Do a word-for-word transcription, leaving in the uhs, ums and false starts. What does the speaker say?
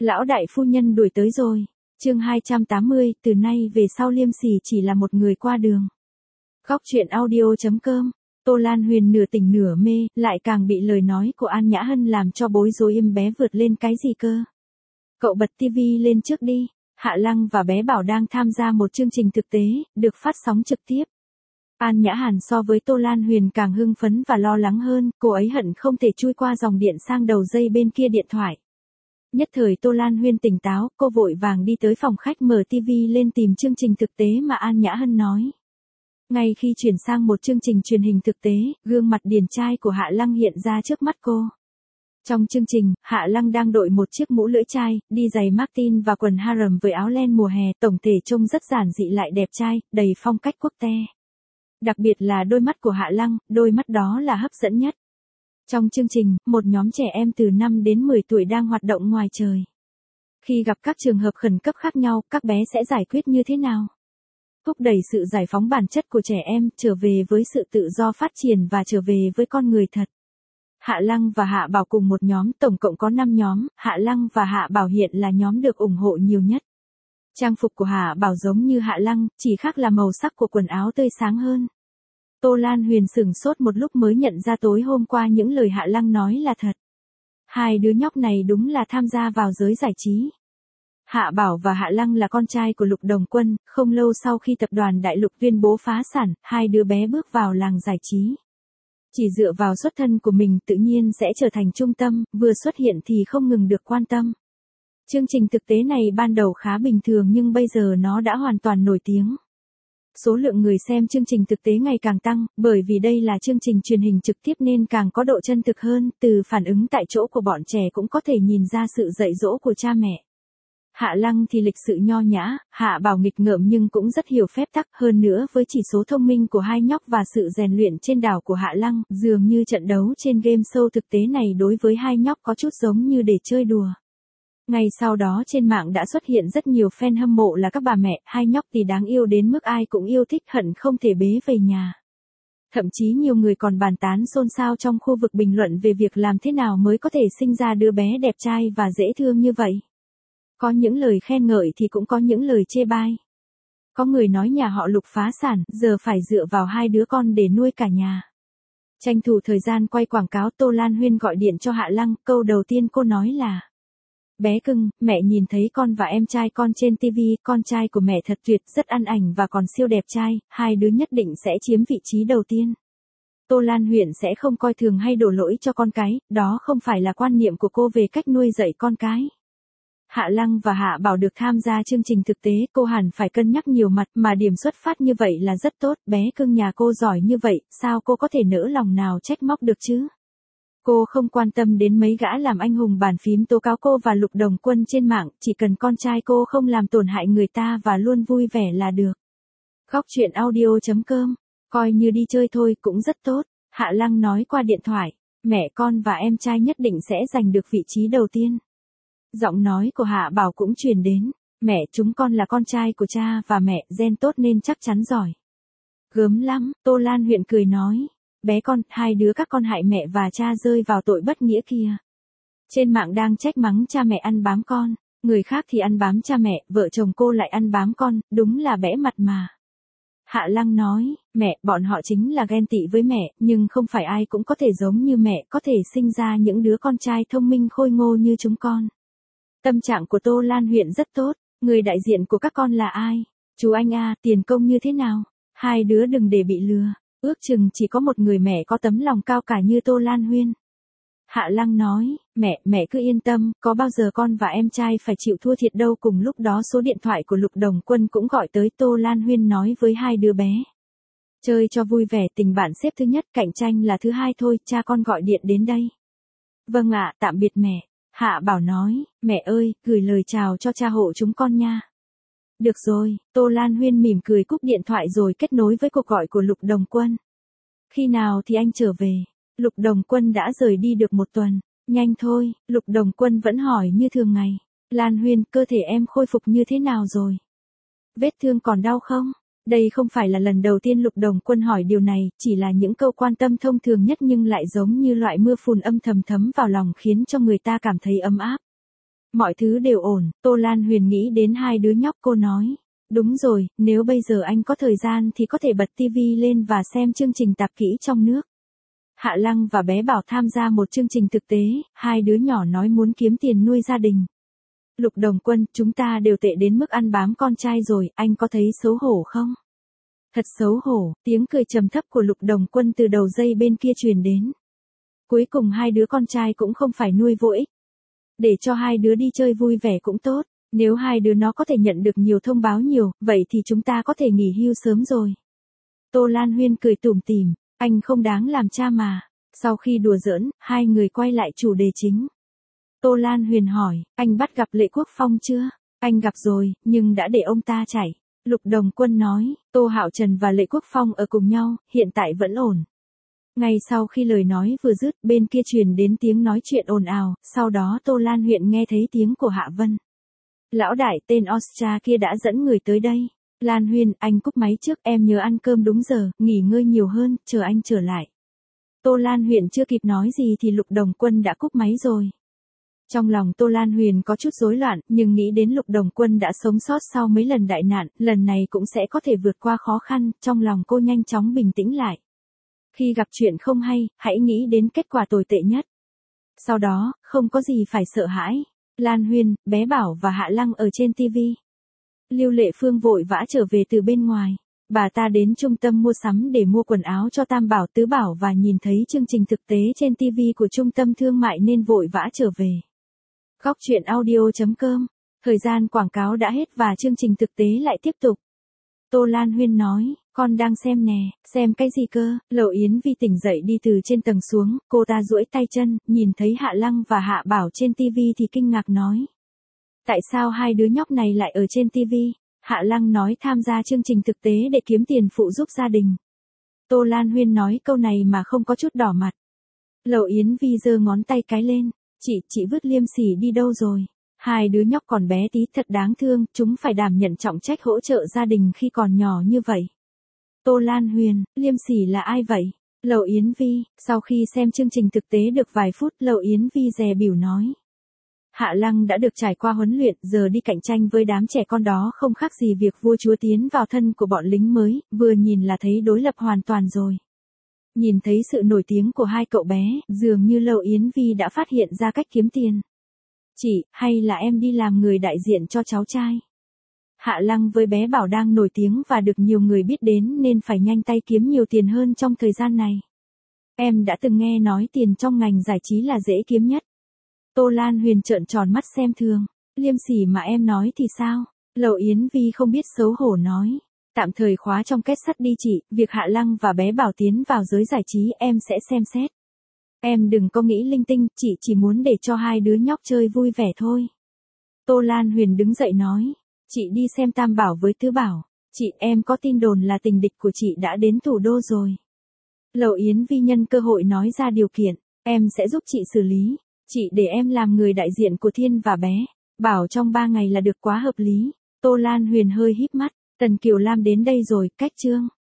Lão đại phu nhân đuổi tới rồi. Chương hai trăm tám mươi, từ nay về sau Liêm Sỉ chỉ là một người qua đường. Góc truyện audio chấm com. Tô Lan Huyền nửa tỉnh nửa mê, lại càng bị lời nói của An Nhã Hân làm cho bối rối. Im bé vượt lên cái gì cơ? Cậu bật tivi lên trước đi. Hạ Lăng và bé Bảo đang tham gia một chương trình thực tế, được phát sóng trực tiếp. An Nhã Hàn so với Tô Lan Huyền càng hưng phấn và lo lắng hơn, cô ấy hận không thể chui qua dòng điện sang đầu dây bên kia điện thoại. Nhất thời Tô Lan Huyền tỉnh táo, cô vội vàng đi tới phòng khách mở tivi lên tìm chương trình thực tế mà An Nhã Hân nói. Ngay khi chuyển sang một chương trình truyền hình thực tế, gương mặt điển trai của Hạ Lăng hiện ra trước mắt cô. Trong chương trình, Hạ Lăng đang đội một chiếc mũ lưỡi chai, đi giày Martin và quần harem với áo len mùa hè, tổng thể trông rất giản dị lại đẹp trai, đầy phong cách quốc tế. Đặc biệt là đôi mắt của Hạ Lăng, đôi mắt đó là hấp dẫn nhất. Trong chương trình, một nhóm trẻ em từ năm đến mười tuổi đang hoạt động ngoài trời. Khi gặp các trường hợp khẩn cấp khác nhau, các bé sẽ giải quyết như thế nào? Thúc đẩy sự giải phóng bản chất của trẻ em, trở về với sự tự do phát triển và trở về với con người thật. Hạ Lăng và Hạ Bảo cùng một nhóm, tổng cộng có năm nhóm, Hạ Lăng và Hạ Bảo hiện là nhóm được ủng hộ nhiều nhất. Trang phục của Hạ Bảo giống như Hạ Lăng, chỉ khác là màu sắc của quần áo tươi sáng hơn. Tô Lan Huyền sửng sốt một lúc mới nhận ra tối hôm qua những lời Hạ Lăng nói là thật. Hai đứa nhóc này đúng là tham gia vào giới giải trí. Hạ Bảo và Hạ Lăng là con trai của Lục Đồng Quân, không lâu sau khi tập đoàn Đại Lục tuyên bố phá sản, hai đứa bé bước vào làng giải trí. Chỉ dựa vào xuất thân của mình tự nhiên sẽ trở thành trung tâm, vừa xuất hiện thì không ngừng được quan tâm. Chương trình thực tế này ban đầu khá bình thường nhưng bây giờ nó đã hoàn toàn nổi tiếng. Số lượng người xem chương trình thực tế ngày càng tăng, bởi vì đây là chương trình truyền hình trực tiếp nên càng có độ chân thực hơn, từ phản ứng tại chỗ của bọn trẻ cũng có thể nhìn ra sự dạy dỗ của cha mẹ. Hạ Lăng thì lịch sự nho nhã, Hạ Bảo nghịch ngợm nhưng cũng rất hiểu phép tắc, hơn nữa với chỉ số thông minh của hai nhóc và sự rèn luyện trên đảo của Hạ Lăng, dường như trận đấu trên game show thực tế này đối với hai nhóc có chút giống như để chơi đùa. Ngay sau đó trên mạng đã xuất hiện rất nhiều fan hâm mộ là các bà mẹ, hai nhóc thì đáng yêu đến mức ai cũng yêu thích hận không thể bế về nhà. Thậm chí nhiều người còn bàn tán xôn xao trong khu vực bình luận về việc làm thế nào mới có thể sinh ra đứa bé đẹp trai và dễ thương như vậy. Có những lời khen ngợi thì cũng có những lời chê bai. Có người nói nhà họ Lục phá sản, giờ phải dựa vào hai đứa con để nuôi cả nhà. Tranh thủ thời gian quay quảng cáo, Tô Lan Huyền gọi điện cho Hạ Lăng, câu đầu tiên cô nói là: Bé cưng, mẹ nhìn thấy con và em trai con trên tivi, con trai của mẹ thật tuyệt, rất ăn ảnh và còn siêu đẹp trai, hai đứa nhất định sẽ chiếm vị trí đầu tiên. Tô Lan Huyền sẽ không coi thường hay đổ lỗi cho con cái, đó không phải là quan niệm của cô về cách nuôi dạy con cái. Hạ Lăng và Hạ Bảo được tham gia chương trình thực tế, cô hẳn phải cân nhắc nhiều mặt, mà điểm xuất phát như vậy là rất tốt, bé cưng nhà cô giỏi như vậy, sao cô có thể nỡ lòng nào trách móc được chứ? Cô không quan tâm đến mấy gã làm anh hùng bàn phím tố cáo cô và Lục Đồng Quân trên mạng, chỉ cần con trai cô không làm tổn hại người ta và luôn vui vẻ là được. Góc truyện audio chấm com, coi như đi chơi thôi cũng rất tốt. Hạ Lăng nói qua điện thoại, mẹ con và em trai nhất định sẽ giành được vị trí đầu tiên. Giọng nói của Hạ Bảo cũng truyền đến, mẹ chúng con là con trai của cha và mẹ, gen tốt nên chắc chắn giỏi. Gớm lắm, Tô Lan Huyền cười nói, bé con, hai đứa các con hại mẹ và cha rơi vào tội bất nghĩa kia. Trên mạng đang trách mắng cha mẹ ăn bám con, người khác thì ăn bám cha mẹ, vợ chồng cô lại ăn bám con, đúng là bẽ mặt mà. Hạ Lăng nói, mẹ, bọn họ chính là ghen tị với mẹ, nhưng không phải ai cũng có thể giống như mẹ, có thể sinh ra những đứa con trai thông minh khôi ngô như chúng con. Tâm trạng của Tô Lan Huyền rất tốt, người đại diện của các con là ai? Chú anh a, tiền công như thế nào? Hai đứa đừng để bị lừa, ước chừng chỉ có một người mẹ có tấm lòng cao cả như Tô Lan Huyền. Hạ Lăng nói, mẹ, mẹ cứ yên tâm, có bao giờ con và em trai phải chịu thua thiệt đâu. Cùng lúc đó số điện thoại của Lục Đồng Quân cũng gọi tới, Tô Lan Huyền nói với hai đứa bé. Chơi cho vui vẻ, tình bạn xếp thứ nhất, cạnh tranh là thứ hai thôi, cha con gọi điện đến đây. Vâng ạ, tạm biệt mẹ. Hạ Bảo nói, mẹ ơi, gửi lời chào cho cha hộ chúng con nha. Được rồi, Tô Lan Huyền mỉm cười cúp điện thoại rồi kết nối với cuộc gọi của Lục Đồng Quân. Khi nào thì anh trở về? Lục Đồng Quân đã rời đi được một tuần. Nhanh thôi, Lục Đồng Quân vẫn hỏi như thường ngày. Lan Huyền, cơ thể em khôi phục như thế nào rồi? Vết thương còn đau không? Đây không phải là lần đầu tiên Lục Đồng Quân hỏi điều này, chỉ là những câu quan tâm thông thường nhất nhưng lại giống như loại mưa phùn âm thầm thấm vào lòng khiến cho người ta cảm thấy ấm áp. Mọi thứ đều ổn, Tô Lan Huyền nghĩ đến hai đứa nhóc cô nói. Đúng rồi, nếu bây giờ anh có thời gian thì có thể bật tivi lên và xem chương trình tạp kỹ trong nước. Hạ Lăng và bé Bảo tham gia một chương trình thực tế, hai đứa nhỏ nói muốn kiếm tiền nuôi gia đình. Lục Đồng Quân, chúng ta đều tệ đến mức ăn bám con trai rồi, anh có thấy xấu hổ không? Thật xấu hổ, tiếng cười trầm thấp của Lục Đồng Quân từ đầu dây bên kia truyền đến. Cuối cùng hai đứa con trai cũng không phải nuôi vô ích. Để cho hai đứa đi chơi vui vẻ cũng tốt, nếu hai đứa nó có thể nhận được nhiều thông báo nhiều, vậy thì chúng ta có thể nghỉ hưu sớm rồi. Tô Lan Huyên cười tủm tỉm, anh không đáng làm cha mà. Sau khi đùa giỡn, hai người quay lại chủ đề chính. Tô Lan Huyền hỏi, anh bắt gặp Lệ Quốc Phong chưa? Anh gặp rồi, nhưng đã để ông ta chạy. Lục Đồng Quân nói, Tô Hạo Trần và Lệ Quốc Phong ở cùng nhau, hiện tại vẫn ổn. Ngay sau khi lời nói vừa dứt, bên kia truyền đến tiếng nói chuyện ồn ào, sau đó Tô Lan Huyền nghe thấy tiếng của Hạ Vân. Lão đại tên Ostra kia đã dẫn người tới đây. Lan Huyền, anh cúp máy trước, em nhớ ăn cơm đúng giờ, nghỉ ngơi nhiều hơn, chờ anh trở lại. Tô Lan Huyền chưa kịp nói gì thì Lục Đồng Quân đã cúp máy rồi. Trong lòng Tô Lan Huyền có chút rối loạn, nhưng nghĩ đến Lục Đồng Quân đã sống sót sau mấy lần đại nạn, lần này cũng sẽ có thể vượt qua khó khăn, trong lòng cô nhanh chóng bình tĩnh lại. Khi gặp chuyện không hay, hãy nghĩ đến kết quả tồi tệ nhất. Sau đó, không có gì phải sợ hãi. Lan Huyền, bé Bảo và Hạ Lăng ở trên tivi. Lưu Lệ Phương vội vã trở về từ bên ngoài. Bà ta đến trung tâm mua sắm để mua quần áo cho Tam Bảo Tứ Bảo và nhìn thấy chương trình thực tế trên tivi của trung tâm thương mại nên vội vã trở về. Góc truyện audio chấm com. Thời gian quảng cáo đã hết và chương trình thực tế lại tiếp tục. Tô Lan Huyên nói, con đang xem nè, xem cái gì cơ? Lậu Yến Vi tỉnh dậy đi từ trên tầng xuống, cô ta duỗi tay chân, nhìn thấy Hạ Lăng và Hạ Bảo trên tivi thì kinh ngạc nói. Tại sao hai đứa nhóc này lại ở trên tivi? Hạ Lăng nói tham gia chương trình thực tế để kiếm tiền phụ giúp gia đình. Tô Lan Huyên nói câu này mà không có chút đỏ mặt. Lậu Yến Vi giơ ngón tay cái lên, chị, chị vứt Liêm Sỉ đi đâu rồi? Hai đứa nhóc còn bé tí thật đáng thương, chúng phải đảm nhận trọng trách hỗ trợ gia đình khi còn nhỏ như vậy. Tô Lan Huyền, Liêm Sỉ là ai vậy? Lậu Yến Vi, sau khi xem chương trình thực tế được vài phút, Lậu Yến Vi dè bỉu nói. Hạ Lăng đã được trải qua huấn luyện, giờ đi cạnh tranh với đám trẻ con đó không khác gì việc vua chúa tiến vào thân của bọn lính mới, vừa nhìn là thấy đối lập hoàn toàn rồi. Nhìn thấy sự nổi tiếng của hai cậu bé, dường như Lậu Yến Vi đã phát hiện ra cách kiếm tiền. Chị, hay là em đi làm người đại diện cho cháu trai? Hạ Lăng với bé Bảo đang nổi tiếng và được nhiều người biết đến nên phải nhanh tay kiếm nhiều tiền hơn trong thời gian này. Em đã từng nghe nói tiền trong ngành giải trí là dễ kiếm nhất. Tô Lan Huyền trợn tròn mắt xem thường. Liêm Sỉ mà em nói thì sao? Lậu Yến Vi không biết xấu hổ nói. Tạm thời khóa trong kết sắt đi chị, việc Hạ Lăng và bé Bảo tiến vào giới giải trí em sẽ xem xét. Em đừng có nghĩ linh tinh, chị chỉ muốn để cho hai đứa nhóc chơi vui vẻ thôi. Tô Lan Huyền đứng dậy nói. Chị đi xem Tam Bảo với Tứ Bảo. Chị, em có tin đồn là tình địch của chị đã đến thủ đô rồi. Lậu Yến Vi nhân cơ hội nói ra điều kiện. Em sẽ giúp chị xử lý. Chị để em làm người đại diện của Thiên và bé Bảo trong ba ngày là được, quá hợp lý. Tô Lan Huyền hơi híp mắt. Tần Kiều Lam đến đây rồi, cách chương.